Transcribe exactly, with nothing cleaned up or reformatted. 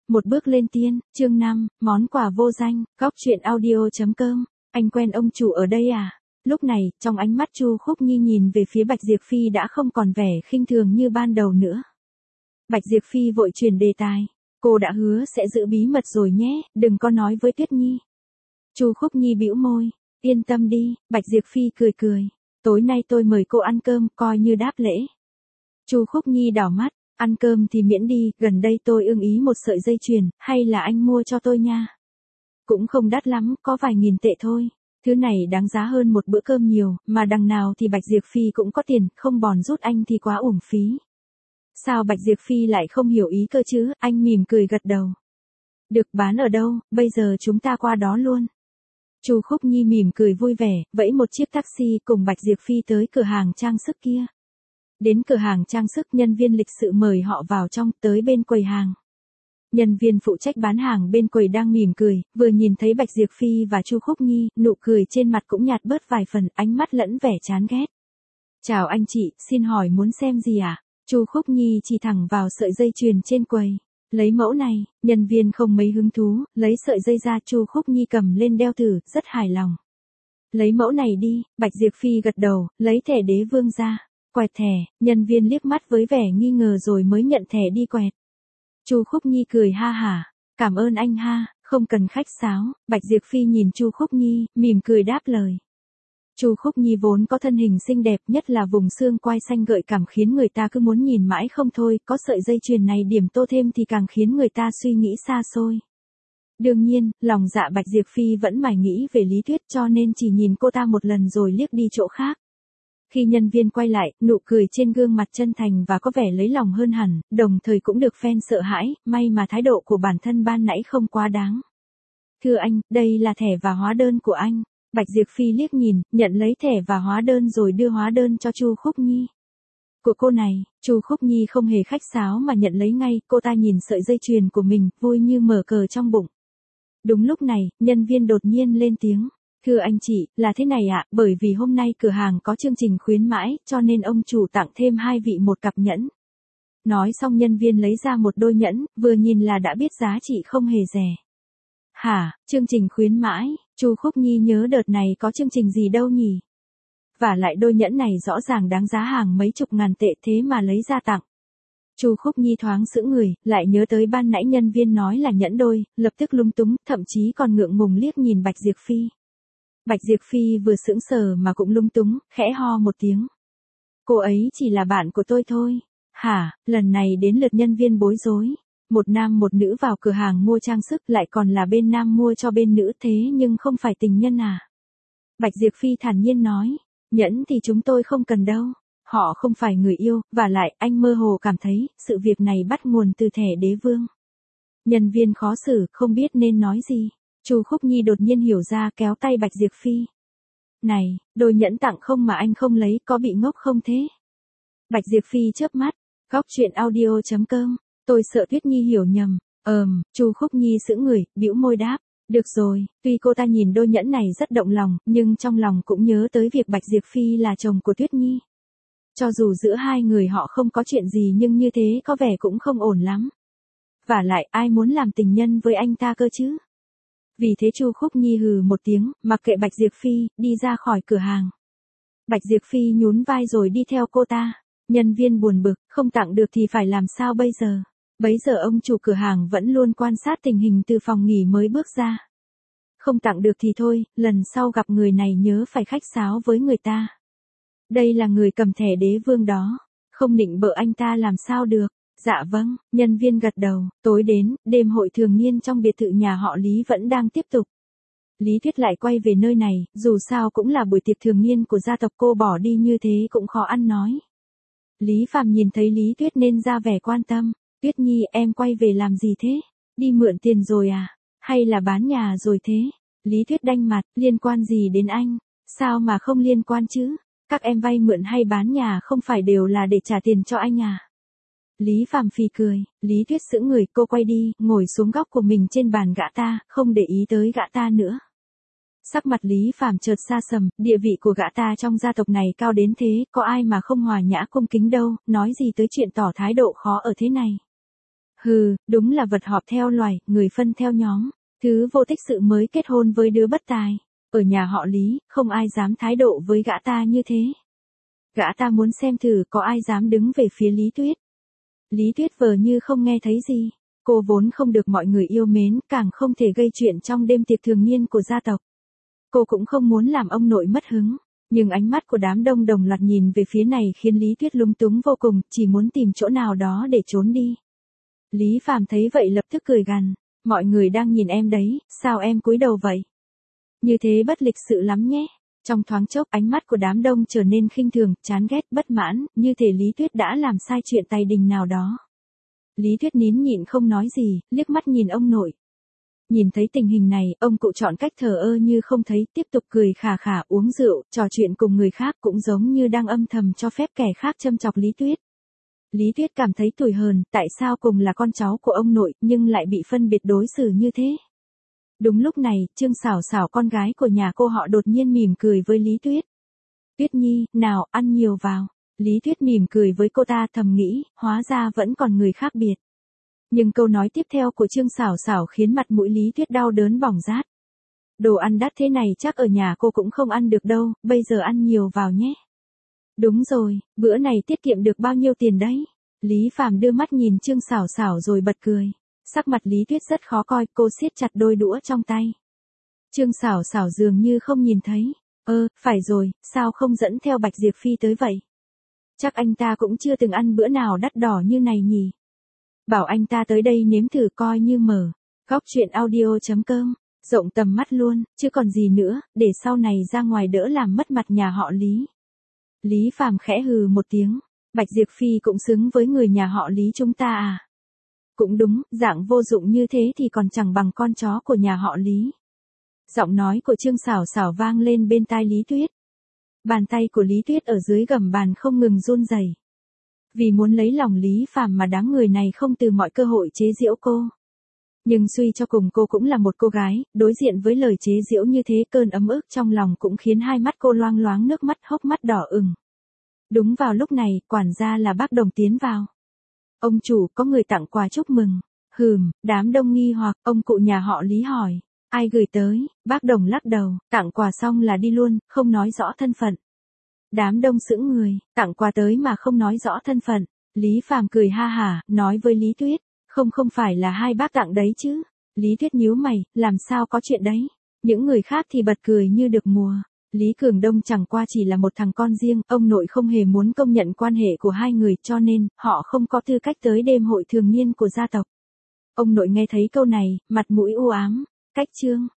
Một bước lên tiên, chương năm, món quà vô danh, góc truyện audio.com, anh quen ông chủ ở đây à? Lúc này, trong ánh mắt Chu Khúc Nhi nhìn về phía Bạch Diệp Phi đã không còn vẻ khinh thường như ban đầu nữa. Bạch Diệp Phi vội chuyển đề tài, cô đã hứa sẽ giữ bí mật rồi nhé, đừng có nói với Tuyết Nhi. Chu Khúc Nhi bĩu môi, yên tâm đi, Bạch Diệp Phi cười cười, tối nay tôi mời cô ăn cơm, coi như đáp lễ. Chu Khúc Nhi đảo mắt, ăn cơm thì miễn đi, gần đây tôi ưng ý một sợi dây chuyền, hay là anh mua cho tôi nha. Cũng không đắt lắm, có vài nghìn tệ thôi. Thứ này đáng giá hơn một bữa cơm nhiều, mà đằng nào thì Bạch Diệp Phi cũng có tiền, không bòn rút anh thì quá uổng phí. Sao Bạch Diệp Phi lại không hiểu ý cơ chứ, anh mỉm cười gật đầu. Được bán ở đâu, bây giờ chúng ta qua đó luôn. Chu Khúc Nhi mỉm cười vui vẻ, vẫy một chiếc taxi cùng Bạch Diệp Phi tới cửa hàng trang sức kia. Đến cửa hàng trang sức, nhân viên lịch sự mời họ vào trong, tới bên quầy hàng. Nhân viên phụ trách bán hàng bên quầy đang mỉm cười, vừa nhìn thấy Bạch Diệp Phi và Chu Khúc Nhi, nụ cười trên mặt cũng nhạt bớt vài phần, ánh mắt lẫn vẻ chán ghét. Chào anh chị, xin hỏi muốn xem gì ạ? À? Chu Khúc Nhi chỉ thẳng vào sợi dây chuyền trên quầy. Lấy mẫu này, nhân viên không mấy hứng thú, lấy sợi dây ra, Chu Khúc Nhi cầm lên đeo thử, rất hài lòng. Lấy mẫu này đi, Bạch Diệp Phi gật đầu, lấy thẻ đế vương ra. Quẹt thẻ, nhân viên liếc mắt với vẻ nghi ngờ rồi mới nhận thẻ đi quẹt. Chu Khúc Nhi cười ha hả, cảm ơn anh ha, không cần khách sáo. Bạch Diệp Phi nhìn Chu Khúc Nhi, mỉm cười đáp lời. Chu Khúc Nhi vốn có thân hình xinh đẹp, nhất là vùng xương quai xanh gợi cảm khiến người ta cứ muốn nhìn mãi không thôi, có sợi dây chuyền này điểm tô thêm thì càng khiến người ta suy nghĩ xa xôi. Đương nhiên, lòng dạ Bạch Diệp Phi vẫn mải nghĩ về Lý Tuyết cho nên chỉ nhìn cô ta một lần rồi liếc đi chỗ khác. Khi nhân viên quay lại, nụ cười trên gương mặt chân thành và có vẻ lấy lòng hơn hẳn, đồng thời cũng được fan sợ hãi, may mà thái độ của bản thân ban nãy không quá đáng. Thưa anh, đây là thẻ và hóa đơn của anh. Bạch Diệp Phi liếc nhìn, nhận lấy thẻ và hóa đơn rồi đưa hóa đơn cho Chu Khúc Nhi. Của cô này, Chu Khúc Nhi không hề khách sáo mà nhận lấy ngay, cô ta nhìn sợi dây chuyền của mình, vui như mở cờ trong bụng. Đúng lúc này, nhân viên đột nhiên lên tiếng. Thưa anh chị, là thế này ạ, bởi vì hôm nay cửa hàng có chương trình khuyến mãi, cho nên ông chủ tặng thêm hai vị một cặp nhẫn. Nói xong nhân viên lấy ra một đôi nhẫn, vừa nhìn là đã biết giá trị không hề rẻ. Hả, chương trình khuyến mãi, Chu Khúc Nhi nhớ đợt này có chương trình gì đâu nhỉ? Và lại đôi nhẫn này rõ ràng đáng giá hàng mấy chục ngàn tệ thế mà lấy ra tặng. Chu Khúc Nhi thoáng sững người, lại nhớ tới ban nãy nhân viên nói là nhẫn đôi, lập tức lung túng, thậm chí còn ngượng ngùng liếc nhìn Bạch Diệp Phi. Bạch Diệp Phi vừa sững sờ mà cũng lung túng, khẽ ho một tiếng. Cô ấy chỉ là bạn của tôi thôi. Hả, lần này đến lượt nhân viên bối rối. Một nam một nữ vào cửa hàng mua trang sức, lại còn là bên nam mua cho bên nữ, thế nhưng không phải tình nhân à? Bạch Diệp Phi thản nhiên nói, nhẫn thì chúng tôi không cần đâu. Họ không phải người yêu, và lại anh mơ hồ cảm thấy, sự việc này bắt nguồn từ thẻ đế vương. Nhân viên khó xử, không biết nên nói gì. Chu Khúc Nhi đột nhiên hiểu ra, kéo tay Bạch Diệp Phi. Này, đôi nhẫn tặng không mà anh không lấy, có bị ngốc không thế? Bạch Diệp Phi chớp mắt, góc truyện audio.com, tôi sợ Tuyết Nhi hiểu nhầm. Ờm, Chu Khúc Nhi sững người, bĩu môi đáp. Được rồi, tuy cô ta nhìn đôi nhẫn này rất động lòng, nhưng trong lòng cũng nhớ tới việc Bạch Diệp Phi là chồng của Tuyết Nhi. Cho dù giữa hai người họ không có chuyện gì nhưng như thế có vẻ cũng không ổn lắm. Và lại ai muốn làm tình nhân với anh ta cơ chứ? Vì thế Chu Khúc Nhi hừ một tiếng, mặc kệ Bạch Diệp Phi, đi ra khỏi cửa hàng. Bạch Diệp Phi nhún vai rồi đi theo cô ta. Nhân viên buồn bực, không tặng được thì phải làm sao bây giờ? Bấy giờ ông chủ cửa hàng vẫn luôn quan sát tình hình từ phòng nghỉ mới bước ra. Không tặng được thì thôi, lần sau gặp người này nhớ phải khách sáo với người ta. Đây là người cầm thẻ đế vương đó, không nịnh bợ anh ta làm sao được. Dạ vâng, nhân viên gật đầu. Tối đến, đêm hội thường niên trong biệt thự nhà họ Lý vẫn đang tiếp tục. Lý Tuyết lại quay về nơi này, dù sao cũng là buổi tiệc thường niên của gia tộc, cô bỏ đi như thế cũng khó ăn nói. Lý Phàm nhìn thấy Lý Tuyết nên ra vẻ quan tâm. Tuyết Nhi, em quay về làm gì thế? Đi mượn tiền rồi à? Hay là bán nhà rồi thế? Lý Tuyết đanh mặt, liên quan gì đến anh? Sao mà không liên quan chứ? Các em vay mượn hay bán nhà không phải đều là để trả tiền cho anh à? Lý Phàm phì cười, Lý Tuyết sững người, cô quay đi, ngồi xuống góc của mình trên bàn gã ta, không để ý tới gã ta nữa. Sắc mặt Lý Phàm chợt xa sầm, địa vị của gã ta trong gia tộc này cao đến thế, có ai mà không hòa nhã cung kính đâu, nói gì tới chuyện tỏ thái độ khó ở thế này. Hừ, đúng là vật họp theo loài, người phân theo nhóm. Thứ vô tích sự mới kết hôn với đứa bất tài. Ở nhà họ Lý, không ai dám thái độ với gã ta như thế. Gã ta muốn xem thử có ai dám đứng về phía Lý Tuyết. Lý Tuyết vờ như không nghe thấy gì. Cô vốn không được mọi người yêu mến, càng không thể gây chuyện trong đêm tiệc thường niên của gia tộc. Cô cũng không muốn làm ông nội mất hứng. Nhưng ánh mắt của đám đông đồng loạt nhìn về phía này khiến Lý Tuyết lúng túng vô cùng, chỉ muốn tìm chỗ nào đó để trốn đi. Lý Phàm thấy vậy lập tức cười gằn. Mọi người đang nhìn em đấy, sao em cúi đầu vậy? Như thế bất lịch sự lắm nhé. Trong thoáng chốc ánh mắt của đám đông trở nên khinh thường, chán ghét, bất mãn, như thể Lý Tuyết đã làm sai chuyện tài đình nào đó. Lý Tuyết nín nhịn không nói gì, liếc mắt nhìn ông nội. Nhìn thấy tình hình này, ông cụ chọn cách thờ ơ như không thấy, tiếp tục cười khà khà uống rượu, trò chuyện cùng người khác cũng giống như đang âm thầm cho phép kẻ khác châm chọc Lý Tuyết. Lý Tuyết cảm thấy tủi hờn, tại sao cùng là con cháu của ông nội nhưng lại bị phân biệt đối xử như thế. Đúng lúc này, Trương Sảo Sảo con gái của nhà cô họ đột nhiên mỉm cười với Lý Tuyết. Tuyết Nhi, nào, ăn nhiều vào. Lý Tuyết mỉm cười với cô ta thầm nghĩ, hóa ra vẫn còn người khác biệt. Nhưng câu nói tiếp theo của Trương Sảo Sảo khiến mặt mũi Lý Tuyết đau đớn bỏng rát. Đồ ăn đắt thế này chắc ở nhà cô cũng không ăn được đâu, bây giờ ăn nhiều vào nhé. Đúng rồi, bữa này tiết kiệm được bao nhiêu tiền đấy? Lý Phàm đưa mắt nhìn Trương Sảo Sảo rồi bật cười. Sắc mặt Lý Tuyết rất khó coi, cô siết chặt đôi đũa trong tay. Trương Sảo Sảo dường như không nhìn thấy. Ơ, phải rồi, sao không dẫn theo Bạch Diệp Phi tới vậy? Chắc anh ta cũng chưa từng ăn bữa nào đắt đỏ như này nhỉ? Bảo anh ta tới đây nếm thử coi như mở. Góc truyện audio chấm com, rộng tầm mắt luôn, chứ còn gì nữa, để sau này ra ngoài đỡ làm mất mặt nhà họ Lý. Lý Phàm khẽ hừ một tiếng, Bạch Diệp Phi cũng xứng với người nhà họ Lý chúng ta à? Cũng đúng, dạng vô dụng như thế thì còn chẳng bằng con chó của nhà họ Lý. Giọng nói của Trương Sảo Sảo vang lên bên tai Lý Tuyết. Bàn tay của Lý Tuyết ở dưới gầm bàn không ngừng run rẩy. Vì muốn lấy lòng Lý Phàm mà đám người này không từ mọi cơ hội chế giễu cô. Nhưng suy cho cùng cô cũng là một cô gái, đối diện với lời chế giễu như thế cơn ấm ức trong lòng cũng khiến hai mắt cô loang loáng nước mắt hốc mắt đỏ ửng. Đúng vào lúc này, quản gia là bác Đồng tiến vào. Ông chủ, có người tặng quà chúc mừng. Hừm, đám đông nghi hoặc, ông cụ nhà họ Lý hỏi. Ai gửi tới? Bác Đồng lắc đầu, tặng quà xong là đi luôn, không nói rõ thân phận. Đám đông sững người, tặng quà tới mà không nói rõ thân phận. Lý Phàm cười ha hả, nói với Lý Tuyết. Không không phải là hai bác tặng đấy chứ. Lý Tuyết nhíu mày, làm sao có chuyện đấy. Những người khác thì bật cười như được mùa. Lý Cường Đông chẳng qua chỉ là một thằng con riêng, ông nội không hề muốn công nhận quan hệ của hai người cho nên, họ không có tư cách tới đêm hội thường niên của gia tộc. Ông nội nghe thấy câu này, mặt mũi u ám. Cách chương.